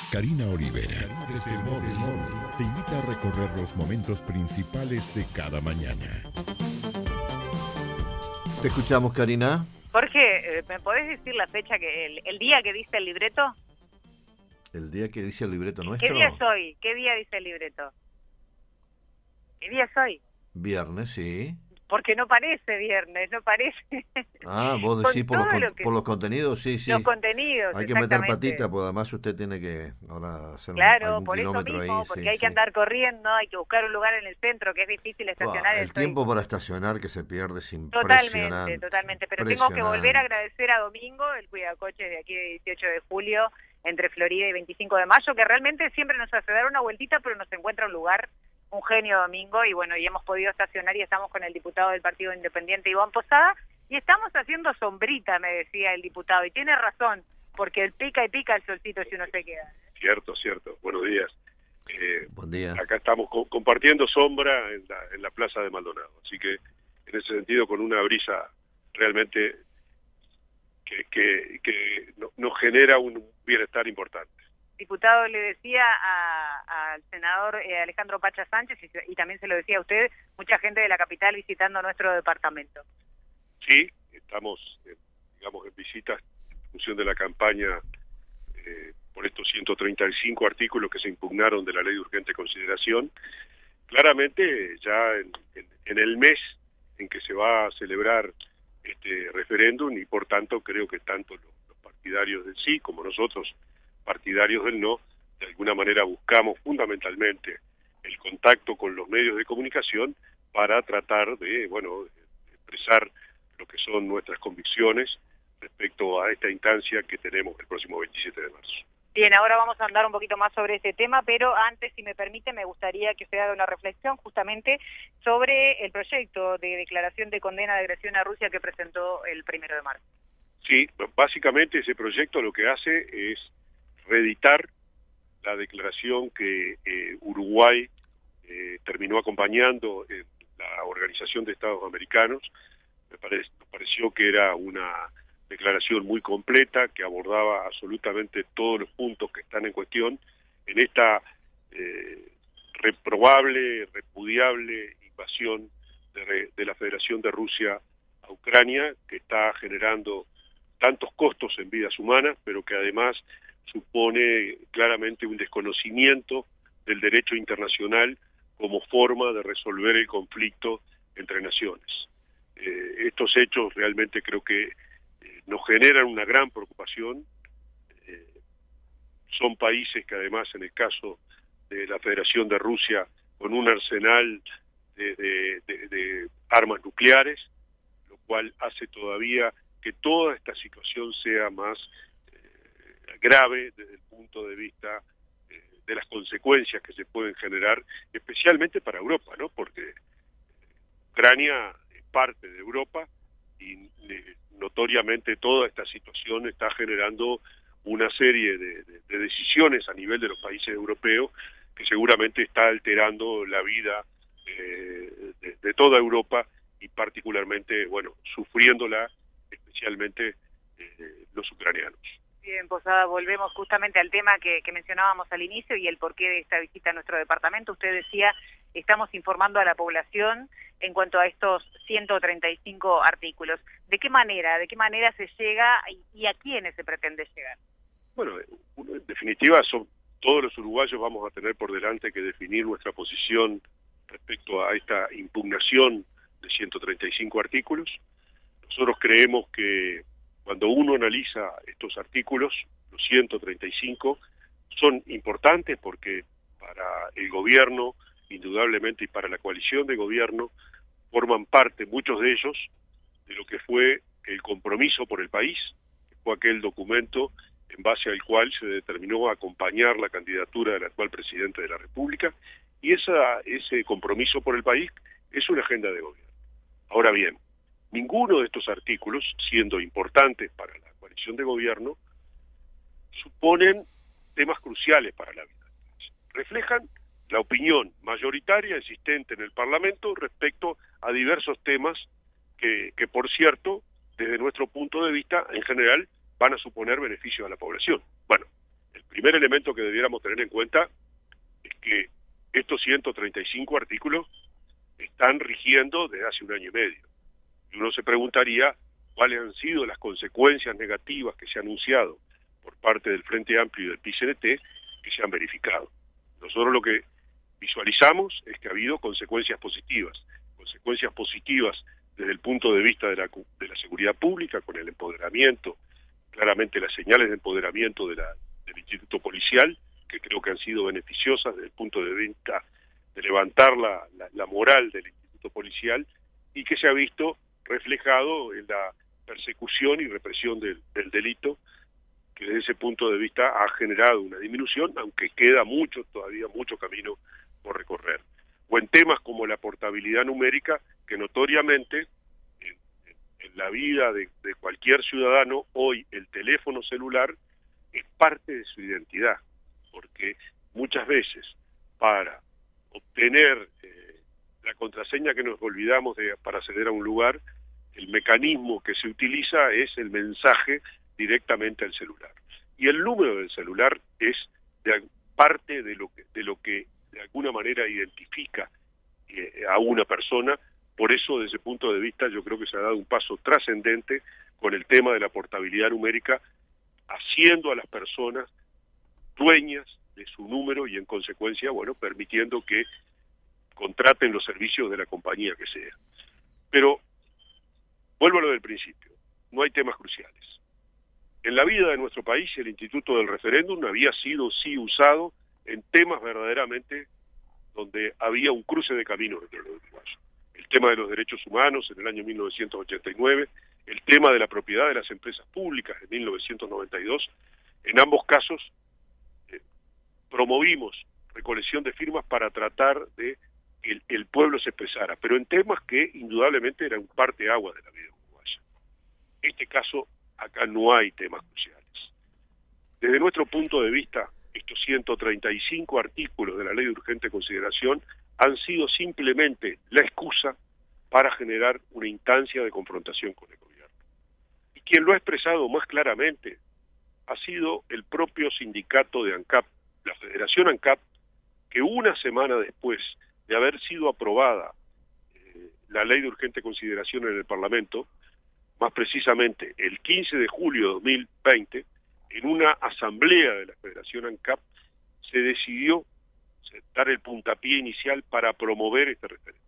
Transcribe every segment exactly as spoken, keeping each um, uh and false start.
Karina Olivera, desde el móvil, te invita a recorrer los momentos principales de cada mañana. Te escuchamos, Karina. Jorge, ¿me podés decir la fecha, que el, el día que dice el libreto? ¿El día que dice el libreto nuestro? ¿Qué día es hoy? ¿Qué día dice el libreto? ¿Qué día es hoy? Viernes, sí. Porque no parece viernes, no parece. Ah, vos decís por los, con, lo que, por los contenidos, sí, sí. Los contenidos, hay que meter patita, porque además usted tiene que ahora hacer claro, un, por eso kilómetro mismo, ahí. porque sí, hay que sí. andar corriendo, hay que buscar un lugar en el centro, que es difícil estacionar. Oh, el tiempo para estacionar que se pierde es impresionante. Totalmente, totalmente. Pero tengo que volver a agradecer a Domingo, el cuidacoches de aquí de dieciocho de julio, entre Florida y veinticinco de mayo, que realmente siempre nos hace dar una vueltita, pero nos encuentra un lugar. Un genio Domingo, y bueno, y hemos podido estacionar y estamos con el diputado del Partido Independiente, Iván Posada, y estamos haciendo sombrita, me decía el diputado, y tiene razón, porque el pica y pica el solcito si uno se queda. Cierto, cierto. Buenos días. Eh, Buen día. Acá estamos co compartiendo sombra en la, en la Plaza de Maldonado, así que en ese sentido con una brisa realmente que, que, que no, nos genera un bienestar importante. Diputado, le decía al senador eh, Alejandro Pacha Sánchez, y, y también se lo decía a usted, mucha gente de la capital visitando nuestro departamento. Sí, estamos, eh, digamos, en visitas en función de la campaña eh, por estos ciento treinta y cinco artículos que se impugnaron de la Ley de Urgente Consideración. Claramente, ya en, en, en el mes en que se va a celebrar este referéndum, y por tanto creo que tanto los, los partidarios del sí como nosotros, partidarios del no, de alguna manera buscamos fundamentalmente el contacto con los medios de comunicación para tratar de, bueno, expresar lo que son nuestras convicciones respecto a esta instancia que tenemos el próximo veintisiete de marzo. Bien, ahora vamos a andar un poquito más sobre este tema, pero antes, si me permite, me gustaría que usted haga una reflexión justamente sobre el proyecto de declaración de condena de agresión a Rusia que presentó el primero de marzo. Sí, básicamente ese proyecto lo que hace es reeditar la declaración que eh, Uruguay eh, terminó acompañando en la Organización de Estados Americanos. Me, pare, me pareció que era una declaración muy completa, que abordaba absolutamente todos los puntos que están en cuestión en esta eh, reprobable, repudiable invasión de, de la Federación de Rusia a Ucrania, que está generando tantos costos en vidas humanas, pero que además supone claramente un desconocimiento del derecho internacional como forma de resolver el conflicto entre naciones. Eh, estos hechos realmente creo que eh, nos generan una gran preocupación. Eh, son países que además, en el caso de la Federación de Rusia, con un arsenal de, de, de, de armas nucleares, lo cual hace todavía que toda esta situación sea más grave desde el punto de vista eh, de las consecuencias que se pueden generar, especialmente para Europa, ¿no? Porque Ucrania es parte de Europa y eh, notoriamente toda esta situación está generando una serie de, de, de decisiones a nivel de los países europeos que seguramente está alterando la vida eh, de, de toda Europa y particularmente, bueno, sufriéndola especialmente eh, los ucranianos. Bien, Posada, volvemos justamente al tema que, que mencionábamos al inicio y el porqué de esta visita a nuestro departamento. Usted decía, estamos informando a la población en cuanto a estos ciento treinta y cinco artículos. ¿De qué manera? ¿De qué manera se llega y, y a quiénes se pretende llegar? Bueno, en definitiva, son, todos los uruguayos vamos a tener por delante que definir nuestra posición respecto a esta impugnación de ciento treinta y cinco artículos. Nosotros creemos que cuando uno analiza estos artículos, los ciento treinta y cinco, son importantes porque para el gobierno, indudablemente, y para la coalición de gobierno, forman parte, muchos de ellos, de lo que fue el compromiso por el país, que fue aquel documento en base al cual se determinó acompañar la candidatura del actual presidente de la República, y esa, ese compromiso por el país es una agenda de gobierno. Ahora bien, ninguno de estos artículos, siendo importantes para la coalición de gobierno, suponen temas cruciales para la vida. Reflejan la opinión mayoritaria existente en el Parlamento respecto a diversos temas que, que, por cierto, desde nuestro punto de vista, en general, van a suponer beneficios a la población. Bueno, el primer elemento que debiéramos tener en cuenta es que estos ciento treinta y cinco artículos están rigiendo desde hace un año y medio. Y uno se preguntaría cuáles han sido las consecuencias negativas que se han anunciado por parte del Frente Amplio y del P I C N T que se han verificado. Nosotros lo que visualizamos es que ha habido consecuencias positivas, consecuencias positivas desde el punto de vista de la, de la seguridad pública, con el empoderamiento, claramente las señales de empoderamiento de la, del Instituto Policial, que creo que han sido beneficiosas desde el punto de vista de levantar la, la, la moral del Instituto Policial, y que se ha visto reflejado en la persecución y represión del, del delito, que desde ese punto de vista ha generado una disminución, aunque queda mucho, todavía mucho camino por recorrer. O en temas como la portabilidad numérica, que notoriamente en, en, en la vida de, de cualquier ciudadano, hoy el teléfono celular es parte de su identidad, porque muchas veces para obtener eh, la contraseña que nos olvidamos de, para acceder a un lugar, el mecanismo que se utiliza es el mensaje directamente al celular. Y el número del celular es de parte de lo que, de lo que de alguna manera identifica eh, a una persona. Por eso, desde ese punto de vista, yo creo que se ha dado un paso trascendente con el tema de la portabilidad numérica, haciendo a las personas dueñas de su número y, en consecuencia, bueno, permitiendo que contraten los servicios de la compañía que sea. Pero vuelvo a lo del principio, no hay temas cruciales. En la vida de nuestro país, el instituto del referéndum había sido, sí, usado en temas verdaderamente donde había un cruce de caminos entre los uruguayos. El tema de los derechos humanos en el año mil novecientos ochenta y nueve, el tema de la propiedad de las empresas públicas en mil novecientos noventa y dos, en ambos casos eh, promovimos recolección de firmas para tratar de que el, el pueblo se expresara, pero en temas que indudablemente eran parte agua de la vida uruguaya. En este caso, acá no hay temas cruciales. Desde nuestro punto de vista, estos ciento treinta y cinco artículos de la Ley de Urgente Consideración han sido simplemente la excusa para generar una instancia de confrontación con el gobierno. Y quien lo ha expresado más claramente ha sido el propio sindicato de ANCAP, la Federación ANCAP, que una semana después de haber sido aprobada eh, la Ley de Urgente Consideración en el Parlamento, más precisamente el quince de julio de dos mil veinte, en una asamblea de la Federación ANCAP, se decidió dar el puntapié inicial para promover este referéndum.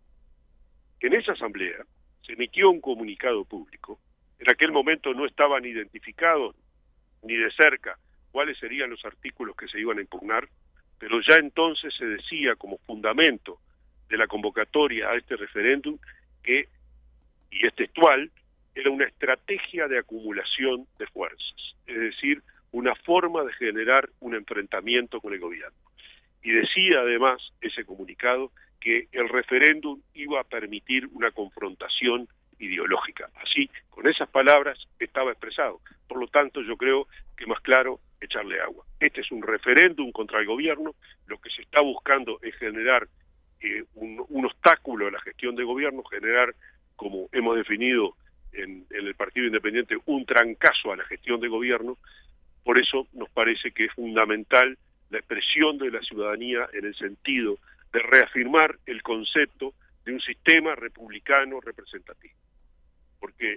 En esa asamblea se emitió un comunicado público. En aquel momento no estaban identificados ni de cerca cuáles serían los artículos que se iban a impugnar, pero ya entonces se decía como fundamento de la convocatoria a este referéndum que, y es textual, era una estrategia de acumulación de fuerzas, es decir, una forma de generar un enfrentamiento con el gobierno. Y decía además ese comunicado que el referéndum iba a permitir una confrontación ideológica. Así, con esas palabras estaba expresado. Por lo tanto, yo creo que más claro, echarle agua. Este es un referéndum contra el gobierno. Lo que se está buscando es generar eh, un, un obstáculo a la gestión de gobierno, generar, como hemos definido en, en el Partido Independiente, un trancazo a la gestión de gobierno. Por eso nos parece que es fundamental la expresión de la ciudadanía en el sentido de reafirmar el concepto de un sistema republicano representativo. Porque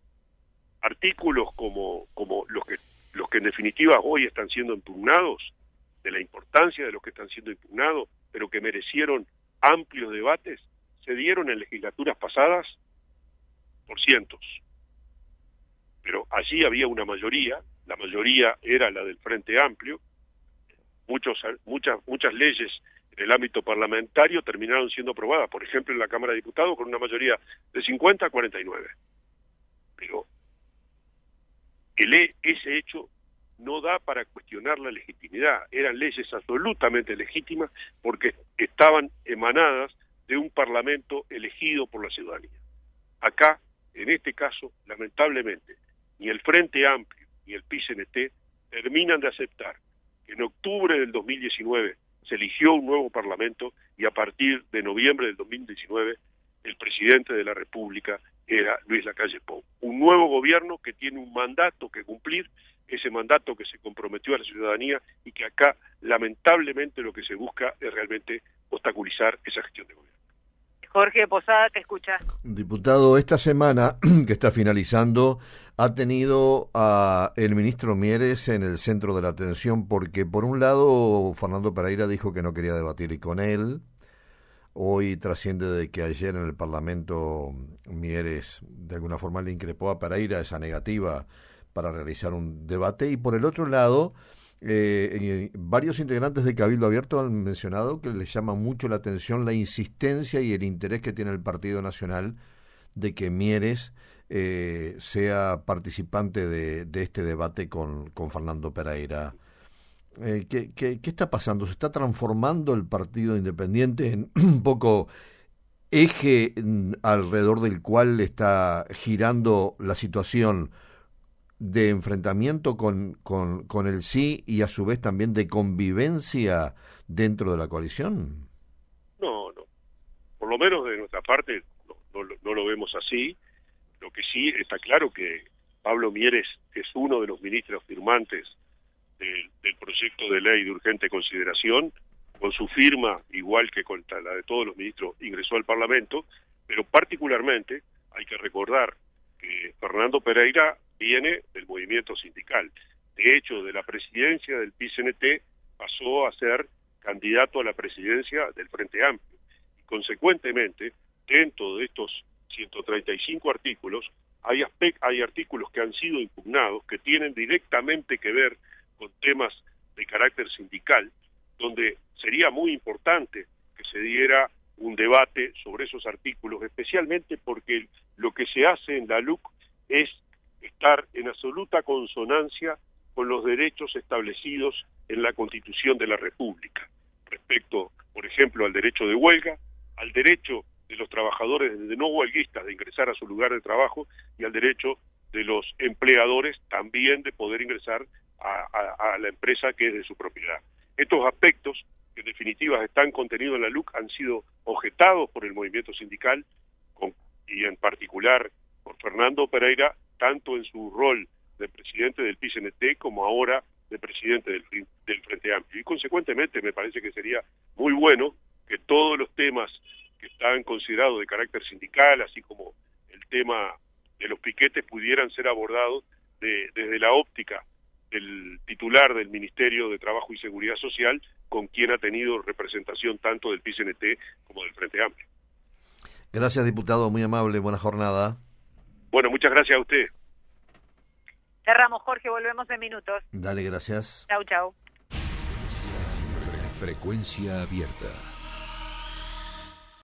artículos como, como los que los que en definitiva hoy están siendo impugnados, de la importancia de los que están siendo impugnados, pero que merecieron amplios debates, se dieron en legislaturas pasadas por cientos. Pero allí había una mayoría, la mayoría era la del Frente Amplio. Muchos, muchas, muchas leyes en el ámbito parlamentario terminaron siendo aprobadas, por ejemplo en la Cámara de Diputados, con una mayoría de cincuenta a cuarenta y nueve. Pero el, ese hecho no da para cuestionar la legitimidad. Eran leyes absolutamente legítimas porque estaban emanadas de un parlamento elegido por la ciudadanía. Acá, en este caso, lamentablemente, ni el Frente Amplio ni el P I C N T terminan de aceptar que en octubre del dos mil diecinueve se eligió un nuevo parlamento y a partir de noviembre del dos mil diecinueve el presidente de la República era Luis Lacalle Pou. Un nuevo gobierno que tiene un mandato que cumplir, ese mandato que se comprometió a la ciudadanía y que acá lamentablemente lo que se busca es realmente obstaculizar esa gestión de gobierno. Jorge Posada, te escucha. Diputado, esta semana que está finalizando ha tenido a el ministro Mieres en el centro de la atención porque por un lado Fernando Pereira dijo que no quería debatir con él. Hoy trasciende de que ayer en el Parlamento Mieres de alguna forma le increpó a Pereira esa negativa para realizar un debate y por el otro lado Eh, varios integrantes de Cabildo Abierto han mencionado que les llama mucho la atención la insistencia y el interés que tiene el Partido Nacional de que Mieres eh, sea participante de, de este debate con, con Fernando Pereira. Eh, ¿qué, qué, ¿Qué está pasando? ¿Se está transformando el Partido Independiente en un poco eje alrededor del cual está girando la situación de enfrentamiento con, con, con el sí y a su vez también de convivencia dentro de la coalición? No, no. Por lo menos de nuestra parte no, no, no lo vemos así. Lo que sí está claro que Pablo Mieres es uno de los ministros firmantes del, del proyecto de ley de urgente consideración, con su firma, igual que con la de todos los ministros, ingresó al Parlamento, pero particularmente hay que recordar que Fernando Pereira viene del movimiento sindical. De hecho, de la presidencia del P I C N T pasó a ser candidato a la presidencia del Frente Amplio. Y consecuentemente, dentro de estos ciento treinta y cinco artículos, hay, aspect- hay artículos que han sido impugnados, que tienen directamente que ver con temas de carácter sindical, donde sería muy importante que se diera un debate sobre esos artículos, especialmente porque lo que se hace en la L U C es estar en absoluta consonancia con los derechos establecidos en la Constitución de la República, respecto, por ejemplo, al derecho de huelga, al derecho de los trabajadores de no huelguistas de ingresar a su lugar de trabajo y al derecho de los empleadores también de poder ingresar a, a, a la empresa que es de su propiedad. Estos aspectos, que en definitiva están contenidos en la L U C, han sido objetados por el movimiento sindical con, y en particular por Fernando Pereira, tanto en su rol de presidente del P I C N T como ahora de presidente del, del Frente Amplio. Y consecuentemente me parece que sería muy bueno que todos los temas que están considerados de carácter sindical, así como el tema de los piquetes, pudieran ser abordados de, desde la óptica del titular del Ministerio de Trabajo y Seguridad Social, con quien ha tenido representación tanto del P I C N T como del Frente Amplio. Gracias, diputado, muy amable, buena jornada. Bueno, muchas gracias a usted. Cerramos, Jorge, volvemos en minutos. Dale, gracias. Chau, chau. Frecuencia abierta.